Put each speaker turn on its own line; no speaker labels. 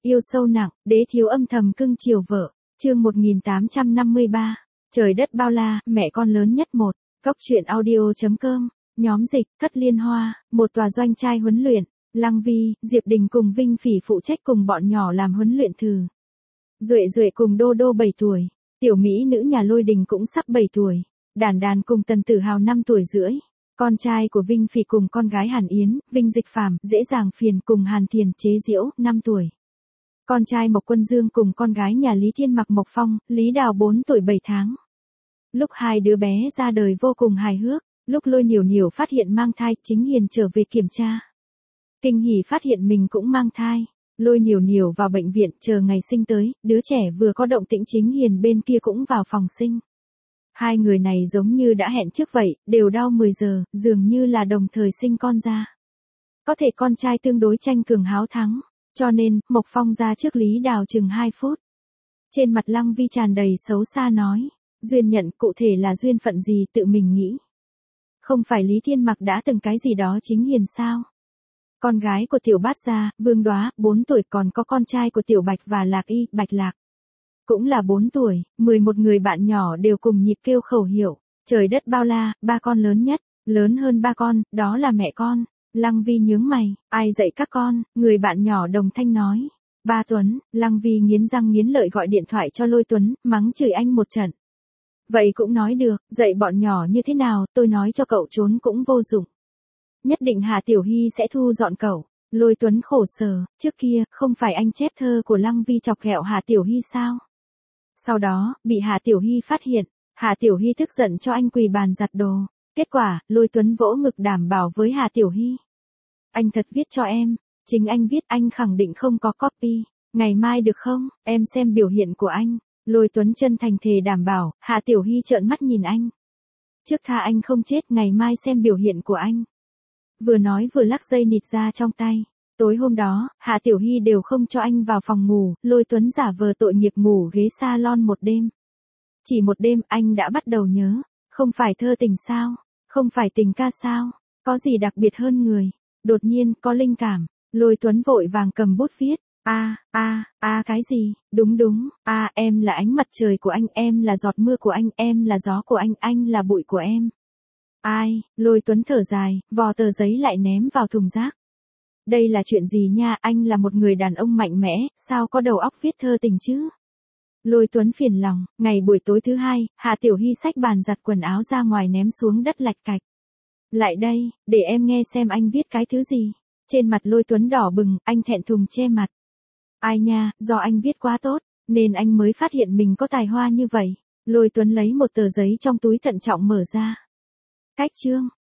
Yêu sâu nặng, đế thiếu âm thầm cưng chiều vợ. Chương 1853. Trời đất bao la, mẹ con lớn nhất một. Cốc truyện audio.com. Nhóm dịch, Thất Liên Hoa, một tòa doanh trai huấn luyện. Lăng Vi, Diệp Đình cùng Vinh Phỉ phụ trách cùng bọn nhỏ làm huấn luyện thử. Duệ Duệ cùng Đô Đô 7 tuổi. Tiểu mỹ nữ nhà Lôi Đình cũng sắp 7 tuổi. Đản Đàn cùng Tần Tử Hào 5 tuổi rưỡi. Con trai của Vinh Phỉ cùng con gái Hàn Yến, Vinh Dịch Phàm, Dễ Dàng Phiền cùng Hàn Thiền, Chế Diễu, 5 tuổi. Con trai Mộc Quân Dương cùng con gái nhà Lý Thiên Mặc Mộc Phong, Lý Đào 4 tuổi 7 tháng. Lúc hai đứa bé ra đời vô cùng hài hước, lúc Lôi Nhiểu Nhiểu phát hiện mang thai, Chính Hiền trở về kiểm tra. Kinh hỉ phát hiện mình cũng mang thai. Lôi Nhiểu Nhiểu vào bệnh viện chờ ngày sinh tới, đứa trẻ vừa có động tĩnh Chính Hiền bên kia cũng vào phòng sinh. Hai người này giống như đã hẹn trước vậy, đều đau 10 giờ, dường như là đồng thời sinh con ra. Có thể con trai tương đối tranh cường háo thắng, cho nên, Mộc Phong ra trước Lý Đào chừng 2 phút. Trên mặt Lăng Vi tràn đầy xấu xa nói, duyên nhận cụ thể là duyên phận gì tự mình nghĩ. Không phải Lý Thiên Mặc đã từng cái gì đó Chính Hiền sao? Con gái của Tiểu Bát gia, Vương Đóa, 4 tuổi, còn có con trai của Tiểu Bạch và Lạc Y, Bạch Lạc. Cũng là 4 tuổi, 11 người bạn nhỏ đều cùng nhịp kêu khẩu hiệu, trời đất bao la, ba con lớn nhất, lớn hơn ba con, đó là mẹ con. Lăng Vi nhướng mày, ai dạy các con, người bạn nhỏ đồng thanh nói. Ba Tuấn, Lăng Vi nghiến răng nghiến lợi gọi điện thoại cho Lôi Tuấn, mắng chửi anh một trận. Vậy cũng nói được, dạy bọn nhỏ như thế nào, tôi nói cho cậu trốn cũng vô dụng. Nhất định Hà Tiểu Hy sẽ thu dọn cậu. Lôi Tuấn khổ sở, trước kia, không phải anh chép thơ của Lăng Vi chọc ghẹo Hà Tiểu Hy sao? Sau đó, bị Hà Tiểu Hy phát hiện, Hà Tiểu Hy tức giận cho anh quỳ bàn giặt đồ. Kết quả, Lôi Tuấn vỗ ngực đảm bảo với Hà Tiểu Hy. Anh thật viết cho em, chính anh viết, anh khẳng định không có copy. Ngày mai được không, em xem biểu hiện của anh. Lôi Tuấn chân thành thề đảm bảo, Hà Tiểu Hy trợn mắt nhìn anh. Trước tha anh không chết, ngày mai xem biểu hiện của anh. Vừa nói vừa lắc dây nịt ra trong tay. Tối hôm đó, Hà Tiểu Hy đều không cho anh vào phòng ngủ, Lôi Tuấn giả vờ tội nghiệp ngủ ghế salon một đêm. Chỉ một đêm anh đã bắt đầu nhớ, không phải thơ tình sao, không phải tình ca sao, có gì đặc biệt hơn người. Đột nhiên, có linh cảm, Lôi Tuấn vội vàng cầm bút viết, cái gì, đúng, em là ánh mặt trời của anh, em là giọt mưa của anh là gió của anh là bụi của em. Ai, Lôi Tuấn thở dài, vò tờ giấy lại ném vào thùng rác. Đây là chuyện gì nha, anh là một người đàn ông mạnh mẽ, sao có đầu óc viết thơ tình chứ? Lôi Tuấn phiền lòng, ngày buổi tối thứ hai, Hà Tiểu Hy xách bàn giặt quần áo ra ngoài ném xuống đất lạch cạch. Lại đây, để em nghe xem anh viết cái thứ gì. Trên mặt Lôi Tuấn đỏ bừng, anh thẹn thùng che mặt. Ai nha, do anh viết quá tốt, nên anh mới phát hiện mình có tài hoa như vậy. Lôi Tuấn lấy một tờ giấy trong túi thận trọng mở ra. Cách chương,